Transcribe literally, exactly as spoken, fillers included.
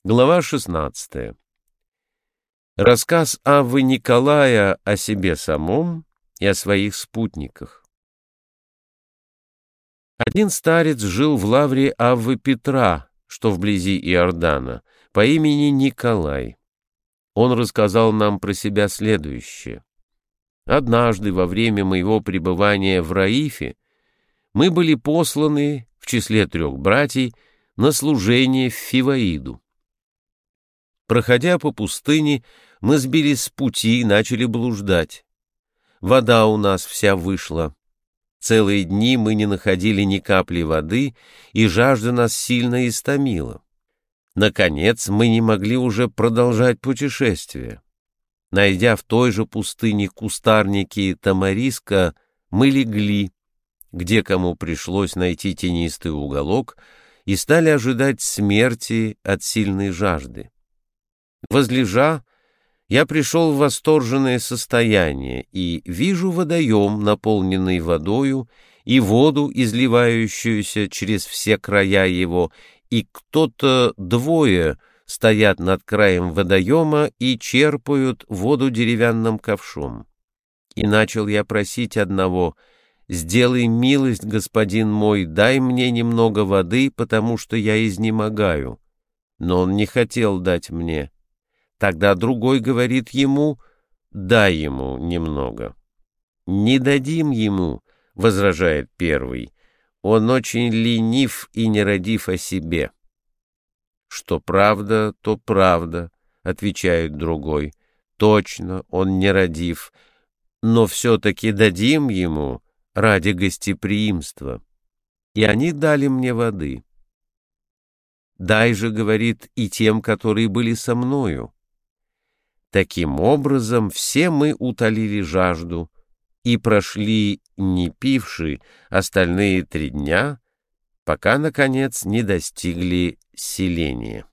Глава шестнадцатая. Рассказ Аввы Николая о себе самом и о своих спутниках. Один старец жил в лавре Аввы Петра, что вблизи Иордана, по имени Николай. Он рассказал нам про себя следующее. Однажды во время моего пребывания в Раифе мы были посланы в числе трех братьев на служение в Фиваиду. Проходя по пустыне, мы сбились с пути и начали блуждать. Вода у нас вся вышла. Целые дни мы не находили ни капли воды, и жажда нас сильно истомила. Наконец, мы не могли уже продолжать путешествие. Найдя в той же пустыне кустарники тамариска, мы легли, где кому пришлось найти тенистый уголок, и стали ожидать смерти от сильной жажды. Возлежа, я пришел в восторженное состояние и вижу водоем, наполненный водою, и воду, изливающуюся через все края его, и кто-то двое стоят над краем водоема и черпают воду деревянным ковшом. И начал я просить одного: «Сделай милость, господин мой, дай мне немного воды, потому что я изнемогаю». Но он не хотел дать мне. Тогда другой говорит ему: «Дай ему немного». «Не дадим ему», — возражает первый, — «он очень ленив и нерадив о себе». «Что правда, то правда», — отвечает другой, — «точно, он нерадив, но все-таки дадим ему ради гостеприимства». И они дали мне воды. «Дай же, — говорит, — и тем, которые были со мною». Таким образом, все мы утолили жажду и прошли, не пивши, остальные три дня, пока, наконец, не достигли селения.